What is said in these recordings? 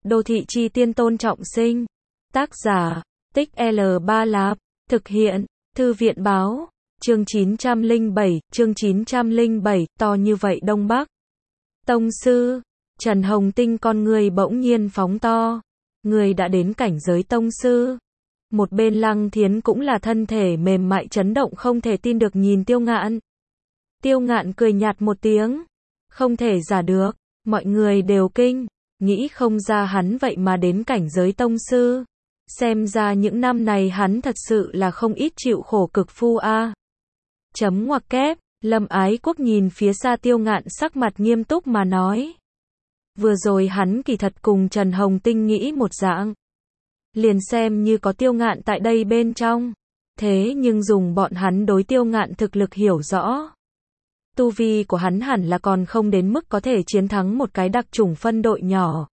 Đô thị chi tiên Tôn Trọng Sinh. Tác giả, Tích L3 Lạp. Thực hiện, Thư viện báo. Chương 907, to như vậy Đông Bắc. Tông sư, Trần Hồng Tinh con người bỗng nhiên phóng to. Người đã đến cảnh giới tông sư. Một bên Lăng Thiến cũng là thân thể mềm mại chấn động không thể tin được nhìn Tiêu Ngạn. Tiêu Ngạn cười nhạt một tiếng. Không thể giả được, mọi người đều kinh, nghĩ không ra hắn vậy mà đến cảnh giới tông sư. Xem ra những năm này hắn thật sự là không ít chịu khổ cực phu a. Chấm ngoặc kép, Lâm Ái Quốc nhìn phía xa Tiêu Ngạn sắc mặt nghiêm túc mà nói. Vừa rồi hắn kỳ thật cùng Trần Hồng Tinh nghĩ một dạng. Liền xem như có Tiêu Ngạn tại đây bên trong. Thế nhưng dùng bọn hắn đối Tiêu Ngạn thực lực hiểu rõ. Tu vi của hắn hẳn là còn không đến mức có thể chiến thắng một cái đặc chủng phân đội nhỏ.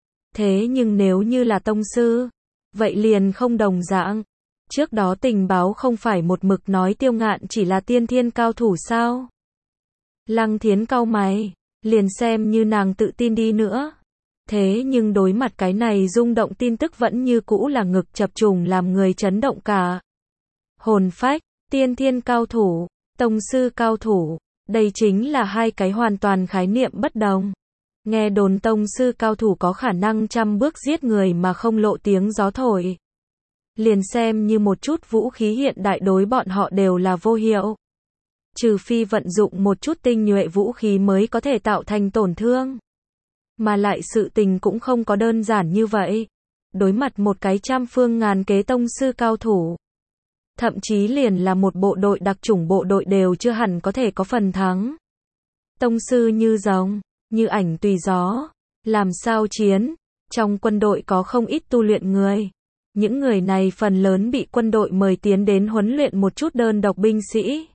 Thế nhưng nếu như là tông sư, vậy liền không đồng dạng. Trước đó tình báo không phải một mực nói Tiêu Ngạn chỉ là tiên thiên cao thủ sao? Lăng Thiến cau mày, liền xem như nàng tự tin đi nữa. Thế nhưng đối mặt cái này rung động tin tức vẫn như cũ là ngực chập trùng làm người chấn động cả. Hồn phách, tiên thiên cao thủ, tông sư cao thủ, đây chính là hai cái hoàn toàn khái niệm bất đồng. Nghe đồn tông sư cao thủ có khả năng 100 bước giết người mà không lộ tiếng gió thổi. Liền xem như một chút vũ khí hiện đại đối bọn họ đều là vô hiệu. Trừ phi vận dụng một chút tinh nhuệ vũ khí mới có thể tạo thành tổn thương. Mà lại sự tình cũng không có đơn giản như vậy. Đối mặt một cái 100 phương ngàn kế tông sư cao thủ. Thậm chí liền là một bộ đội đặc chủng bộ đội đều chưa hẳn có thể có phần thắng. Tông sư như rồng, như ảnh tùy gió. Làm sao chiến? Trong quân đội có không ít tu luyện người. Những người này phần lớn bị quân đội mời tiến đến huấn luyện một chút đơn độc binh sĩ.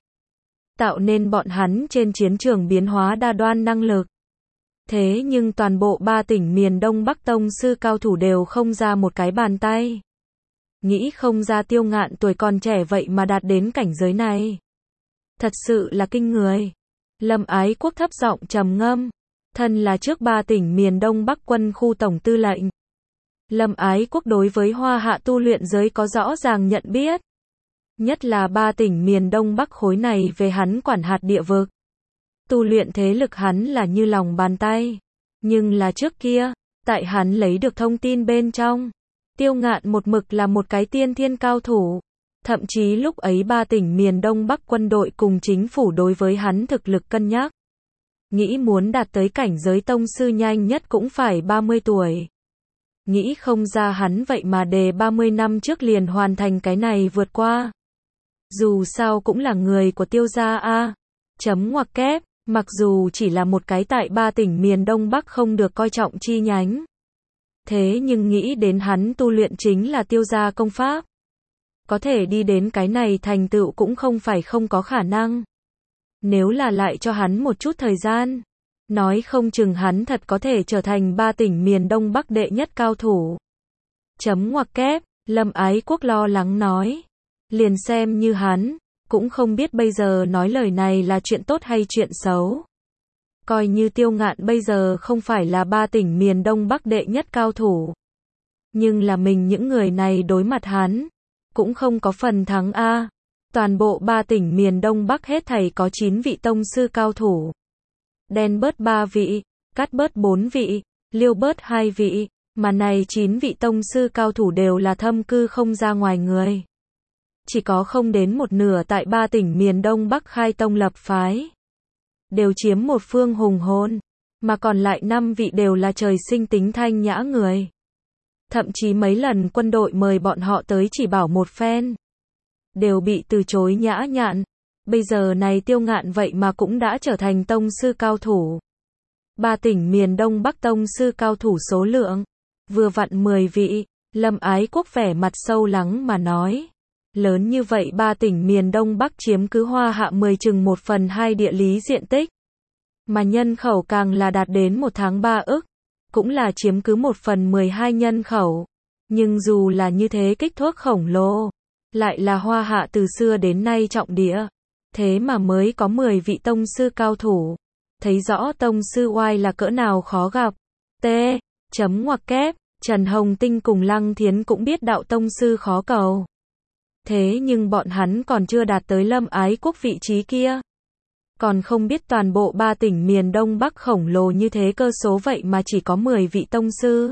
Tạo nên bọn hắn trên chiến trường biến hóa đa đoan năng lực. Thế nhưng toàn bộ 3 tỉnh miền Đông Bắc tông sư cao thủ đều không ra một cái bàn tay. Nghĩ không ra Tiêu Ngạn tuổi còn trẻ vậy mà đạt đến cảnh giới này. Thật sự là kinh người. Lâm Ái Quốc thấp giọng trầm ngâm. Thân là trước 3 tỉnh miền Đông Bắc quân khu tổng tư lệnh. Lâm Ái Quốc đối với Hoa Hạ tu luyện giới có rõ ràng nhận biết. Nhất là 3 tỉnh miền Đông Bắc khối này về hắn quản hạt địa vực. Tu luyện thế lực hắn là như lòng bàn tay. Nhưng là trước kia, tại hắn lấy được thông tin bên trong. Tiêu Ngạn một mực là một cái tiên thiên cao thủ. Thậm chí lúc ấy 3 tỉnh miền Đông Bắc quân đội cùng chính phủ đối với hắn thực lực cân nhắc. Nghĩ muốn đạt tới cảnh giới tông sư nhanh nhất cũng phải 30 tuổi. Nghĩ không ra hắn vậy mà đề 30 năm trước liền hoàn thành cái này vượt qua. Dù sao cũng là người của Tiêu gia a. Chấm ngoặc kép, mặc dù chỉ là một cái tại 3 tỉnh miền Đông Bắc không được coi trọng chi nhánh. Thế nhưng nghĩ đến hắn tu luyện chính là Tiêu gia công pháp. Có thể đi đến cái này thành tựu cũng không phải không có khả năng. Nếu là lại cho hắn một chút thời gian, nói không chừng hắn thật có thể trở thành 3 tỉnh miền Đông Bắc đệ nhất cao thủ. Chấm ngoặc kép, Lâm Ái Quốc lo lắng nói. Liền xem như hắn, cũng không biết bây giờ nói lời này là chuyện tốt hay chuyện xấu. Coi như Tiêu Ngạn bây giờ không phải là 3 tỉnh miền Đông Bắc đệ nhất cao thủ. Nhưng là mình những người này đối mặt hắn, cũng không có phần thắng a. Toàn bộ 3 tỉnh miền Đông Bắc hết thảy có 9 vị tông sư cao thủ. Đen bớt 3 vị, cắt bớt 4 vị, liêu bớt 2 vị, mà này 9 vị tông sư cao thủ đều là thâm cư không ra ngoài người. Chỉ có không đến một nửa tại 3 tỉnh miền Đông Bắc khai tông lập phái. Đều chiếm một phương hùng hồn, mà còn lại 5 vị đều là trời sinh tính thanh nhã người. Thậm chí mấy lần quân đội mời bọn họ tới chỉ bảo một phen. Đều bị từ chối nhã nhặn. Bây giờ này Tiêu Ngạn vậy mà cũng đã trở thành tông sư cao thủ. 3 tỉnh miền Đông Bắc tông sư cao thủ số lượng. Vừa vặn 10 vị. Lâm Ái Quốc vẻ mặt sâu lắng mà nói. Lớn như vậy 3 tỉnh miền Đông Bắc chiếm cứ Hoa Hạ 10 chừng 1/2 địa lý diện tích. Mà nhân khẩu càng là đạt đến 1 tháng 3 ức. Cũng là chiếm cứ 1/12 nhân khẩu. Nhưng dù là như thế kích thước khổng lồ. Lại là Hoa Hạ từ xưa đến nay trọng địa. Thế mà mới có 10 vị tông sư cao thủ. Thấy rõ tông sư oai là cỡ nào khó gặp. T. Chấm ngoặc kép. Trần Hồng Tinh cùng Lăng Thiến cũng biết đạo tông sư khó cầu. Thế nhưng bọn hắn còn chưa đạt tới Lâm Ái Quốc vị trí kia. Còn không biết toàn bộ 3 tỉnh miền Đông Bắc khổng lồ như thế cơ số vậy mà chỉ có 10 vị tông sư.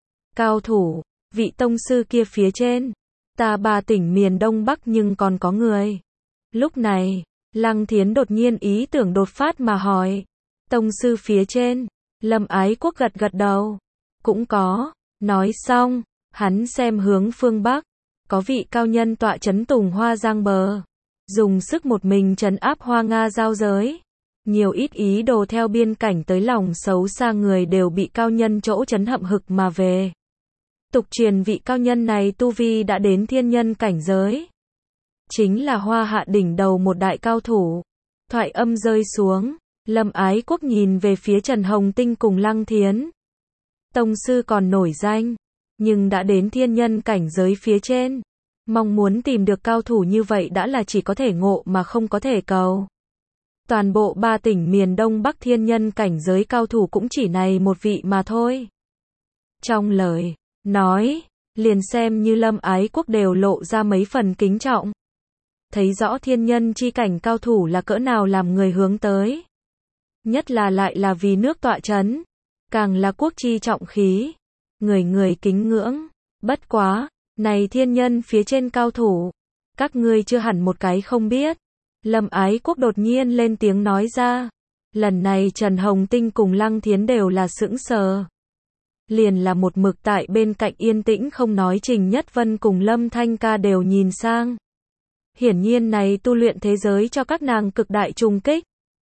Cao thủ, vị tông sư kia phía trên. Ta 3 tỉnh miền Đông Bắc nhưng còn có người. Lúc này, Lăng Thiến đột nhiên ý tưởng đột phát mà hỏi. Tông sư phía trên, Lâm Ái Quốc gật gật đầu. Cũng có, nói xong, hắn xem hướng phương Bắc. Có vị cao nhân tọa chấn Tùng Hoa Giang bờ. Dùng sức một mình trấn áp Hoa Nga giao giới. Nhiều ít ý đồ theo biên cảnh tới lòng xấu xa người đều bị cao nhân chỗ trấn hậm hực mà về. Tục truyền vị cao nhân này tu vi đã đến thiên nhân cảnh giới. Chính là Hoa Hạ đỉnh đầu một đại cao thủ. Thoại âm rơi xuống, Lâm Ái Quốc nhìn về phía Trần Hồng Tinh cùng Lăng Thiến. Tông sư còn nổi danh, nhưng đã đến thiên nhân cảnh giới phía trên. Mong muốn tìm được cao thủ như vậy đã là chỉ có thể ngộ mà không có thể cầu. Toàn bộ 3 tỉnh miền Đông Bắc thiên nhân cảnh giới cao thủ cũng chỉ này một vị mà thôi. Trong lời nói, liền xem như Lâm Ái Quốc đều lộ ra mấy phần kính trọng. Thấy rõ thiên nhân chi cảnh cao thủ là cỡ nào làm người hướng tới. Nhất là lại là vì nước tọa chấn, càng là quốc chi trọng khí. Người người kính ngưỡng, bất quá, này thiên nhân phía trên cao thủ, các ngươi chưa hẳn một cái không biết. Lâm Ái Quốc đột nhiên lên tiếng nói ra. Lần này Trần Hồng Tinh cùng Lăng Thiến đều là sững sờ. Liền là một mực tại bên cạnh yên tĩnh không nói Trình Nhất Vân cùng Lâm Thanh Ca đều nhìn sang. Hiển nhiên này tu luyện thế giới cho các nàng cực đại trùng kích.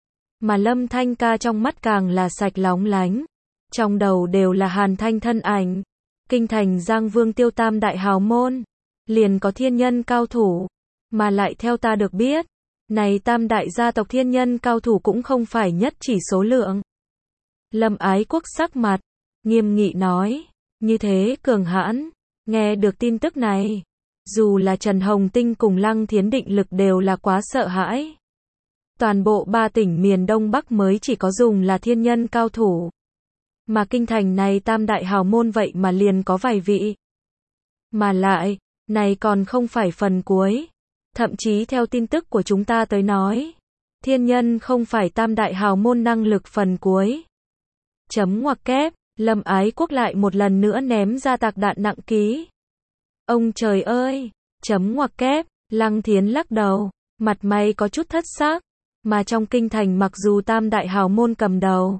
Mà Lâm Thanh Ca trong mắt càng là sạch lóng lánh. Trong đầu đều là Hàn Thanh thân ảnh. Kinh thành Giang Vương Tiêu Tam đại hào môn. Liền có thiên nhân cao thủ. Mà lại theo ta được biết. Này tam đại gia tộc thiên nhân cao thủ cũng không phải nhất chỉ số lượng. Lâm Ái Quốc sắc mặt. Nghiêm nghị nói. Như thế cường hãn. Nghe được tin tức này. Dù là Trần Hồng Tinh cùng Lăng Thiến định lực đều là quá sợ hãi. Toàn bộ 3 tỉnh miền Đông Bắc mới chỉ có dùng là thiên nhân cao thủ. Mà kinh thành này tam đại hào môn vậy mà liền có vài vị. Mà lại, này còn không phải phần cuối. Thậm chí theo tin tức của chúng ta tới nói, thiên nhân không phải tam đại hào môn năng lực phần cuối. Chấm ngoặc kép, Lâm Ái Quốc lại một lần nữa ném ra tạc đạn nặng ký. Ông trời ơi, chấm ngoặc kép, Lăng Thiến lắc đầu, mặt mày có chút thất xác, mà trong kinh thành mặc dù tam đại hào môn cầm đầu.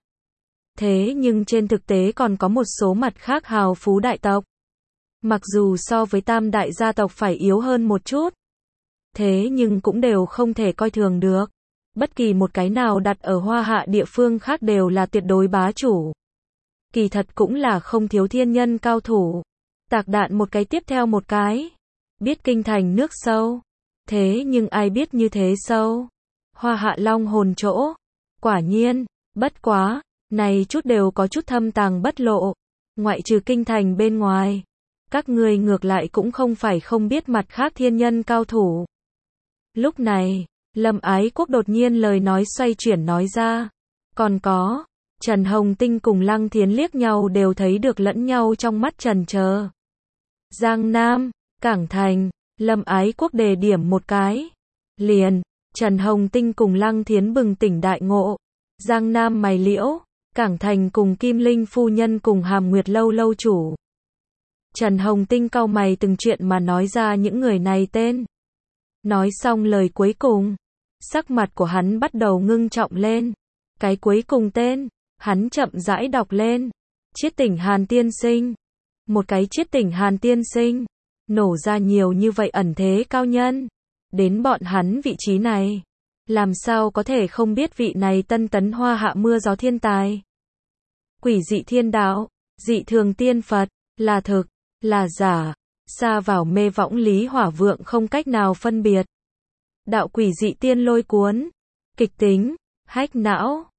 Thế nhưng trên thực tế còn có một số mặt khác hào phú đại tộc. Mặc dù so với tam đại gia tộc phải yếu hơn một chút. Thế nhưng cũng đều không thể coi thường được. Bất kỳ một cái nào đặt ở Hoa Hạ địa phương khác đều là tuyệt đối bá chủ. Kỳ thật cũng là không thiếu thiên nhân cao thủ. Tạc đạn một cái tiếp theo một cái. Biết kinh thành nước sâu. Thế nhưng ai biết như thế sâu. Hoa Hạ long hồn chỗ. Quả nhiên, bất quá, này chút đều có chút thâm tàng bất lộ. Ngoại trừ kinh thành bên ngoài. Các ngươi ngược lại cũng không phải không biết mặt khác thiên nhân cao thủ. Lúc này, Lâm Ái Quốc đột nhiên lời nói xoay chuyển nói ra. Còn có, Trần Hồng Tinh cùng Lăng Thiến liếc nhau đều thấy được lẫn nhau trong mắt trần chờ. Giang Nam, Cảng Thành, Lâm Ái Quốc đề điểm một cái. Liền, Trần Hồng Tinh cùng Lăng Thiến bừng tỉnh đại ngộ. Giang Nam mày liễu, Cảng Thành cùng Kim Linh phu nhân cùng Hàm Nguyệt lâu lâu chủ. Trần Hồng Tinh cau mày từng chuyện mà nói ra những người này tên. Nói xong lời cuối cùng, sắc mặt của hắn bắt đầu ngưng trọng lên. Cái cuối cùng tên, hắn chậm rãi đọc lên. Chiết tỉnh Hàn tiên sinh. Một cái chiết tỉnh Hàn tiên sinh, nổ ra nhiều như vậy ẩn thế cao nhân. Đến bọn hắn vị trí này, làm sao có thể không biết vị này tân tấn Hoa Hạ mưa gió thiên tài. Quỷ dị thiên đạo, dị thường tiên Phật, là thực, là giả, xa vào mê võng lý hỏa vượng không cách nào phân biệt. Đạo quỷ dị tiên lôi cuốn, kịch tính, hách não.